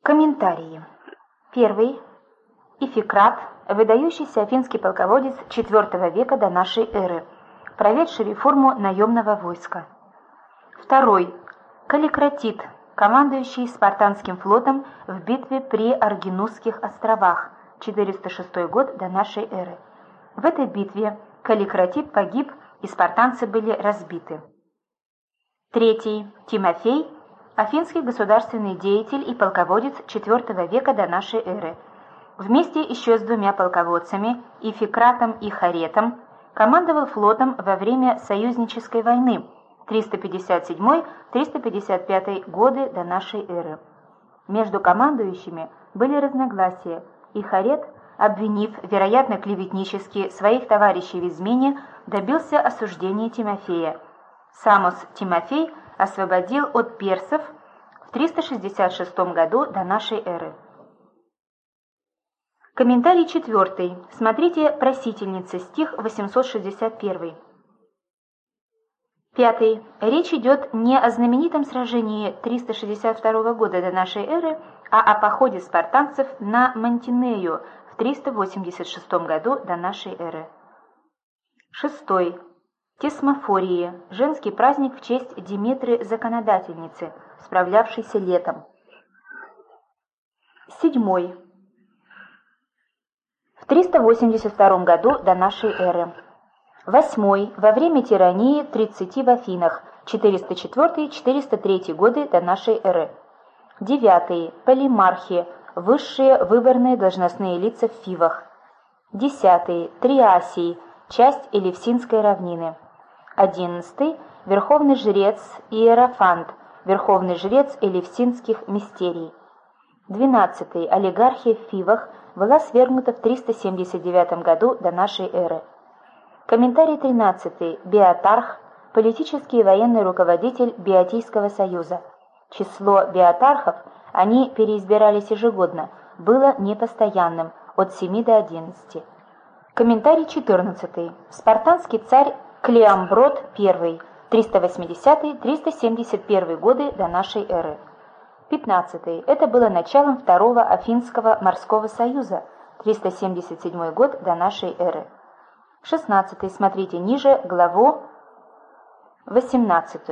Комментарии. Первый. Ификрат, выдающийся афинский полководец IV века до нашей эры, проведший реформу наемного войска. Второй. Калликратит, командующий спартанским флотом в битве при Аргинусских островах, 406 год до нашей эры. В этой битве Калликратит погиб, и спартанцы были разбиты. Третий. Тимофей, афинский государственный деятель и полководец IV века до нашей эры. Вместе еще с двумя полководцами, Ификратом и Харетом, командовал флотом во время Союзнической войны 357-355 годы до нашей эры. Между командующими были разногласия, и Харет, обвинив, вероятно, клеветнически своих товарищей в измене, добился осуждения Тимофея. Самос Тимофей освободил от персов в 366 году до нашей эры. Комментарий 4. Смотрите «Просительница», стих 861. 5. Речь идет не о знаменитом сражении 362 года до нашей эры, а о походе спартанцев на Мантинею в 386 году до нашей эры. 6. Тесмофории, женский праздник в честь Диметры Законодательницы, справлявшейся летом. 7. В 382 году до нашей эры. 8. Во время тирании 30 в Афинах, 404-403 годы до нашей эры. 9. Полимархи, высшие выборные должностные лица в Фивах. 10. Триасий, часть Элевсинской равнины. 11. Верховный жрец Иерофант, верховный жрец Элевсинских мистерий. 12. Олигархия в Фивах была свергнута в 379 году до нашей эры. Комментарий 13. Биотарх, политический и военный руководитель Биотийского союза. Число биотархов, они переизбирались ежегодно, было непостоянным, от 7 до 11. Комментарий 14. Спартанский царь Клеомброд I, 380-371 годы до нашей эры. 15. Это было началом Второго Афинского морского союза, 377 год до нашей эры. 16. Смотрите ниже главу 18.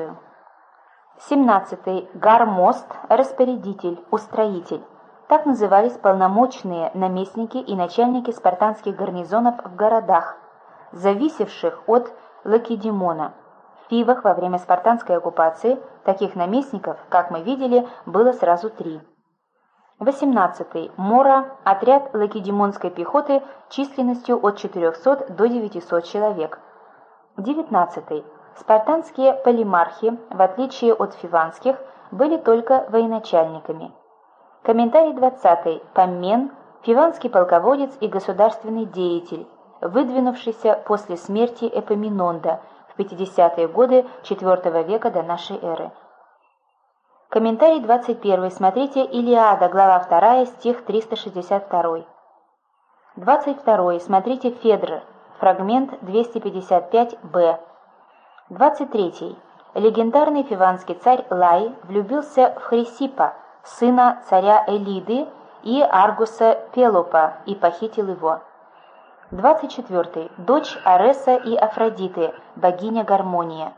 17. Гармост, распорядитель, устроитель. Так назывались полномочные наместники и начальники спартанских гарнизонов в городах, зависевших от Лакедемона. В Фивах во время спартанской оккупации таких наместников, как мы видели, было сразу 3. 18. Мора, отряд лакедемонской пехоты численностью от 400 до 900 человек. 19. Спартанские полимархи, в отличие от фиванских, были только военачальниками. Комментарий 20. Поммен, фиванский полководец и государственный деятель, выдвинувшийся после смерти Эпоминонда в 50-е годы IV века до нашей эры. Комментарий 21. Смотрите Илиада, глава 2, стих 362. 22. Смотрите Федр, фрагмент 255б. 23. Легендарный фиванский царь Лай влюбился в Хрисиппа, сына царя Элиды и Аргуса Пелопа, и похитил его. 24. Дочь Ареса и Афродиты, богиня Гармония.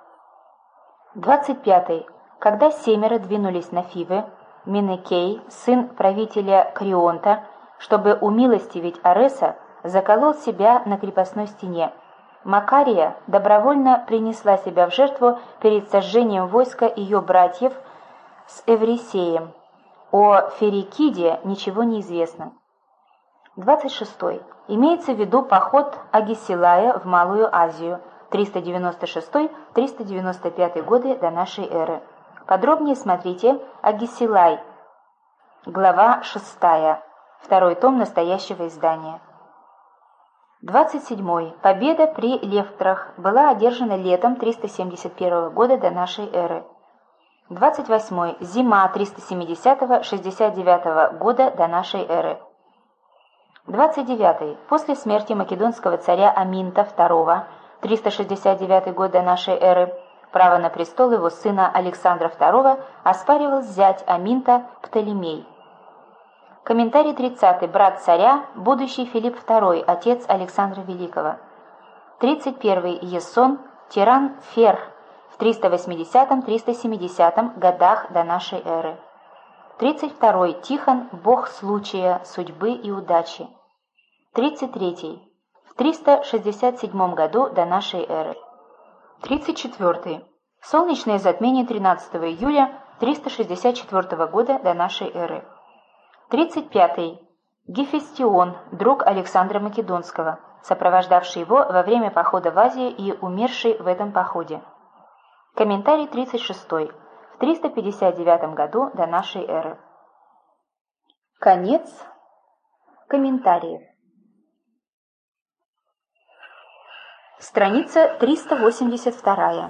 25. Когда 7 двинулись на Фивы, Минекей, сын правителя Крионта, чтобы умилостивить Ареса, заколол себя на крепостной стене. Макария добровольно принесла себя в жертву перед сожжением войска ее братьев с Эврисеем. О Ферикиде ничего не известно. 26. Имеется в виду поход Агисилая в Малую Азию, 396-395 годы до нашей эры. Подробнее смотрите Агисилай, глава 6, второй том настоящего издания. 27. Победа при Левтрах была одержана летом 371 года до нашей эры. 28. Зима 370-69 года до нашей эры. 29. После смерти македонского царя Аминта II, 369 год до нашей эры, право на престол его сына Александра II оспаривал зять Аминта Птолемей. Комментарий 30. Брат царя, будущий Филипп II, отец Александра Великого. 31. Ясон, тиран Фер в 380-370 годах до нашей эры. 32. Тихон, бог случая, судьбы и удачи. 33. В 367 году до нашей эры. 34. Солнечное затмение 13 июля 364 года до нашей эры. 35. Гефестион, друг Александра Македонского, сопровождавший его во время похода в Азию и умерший в этом походе. Комментарий 36. В 359 году до нашей эры. Конец комментариев. Страница 382.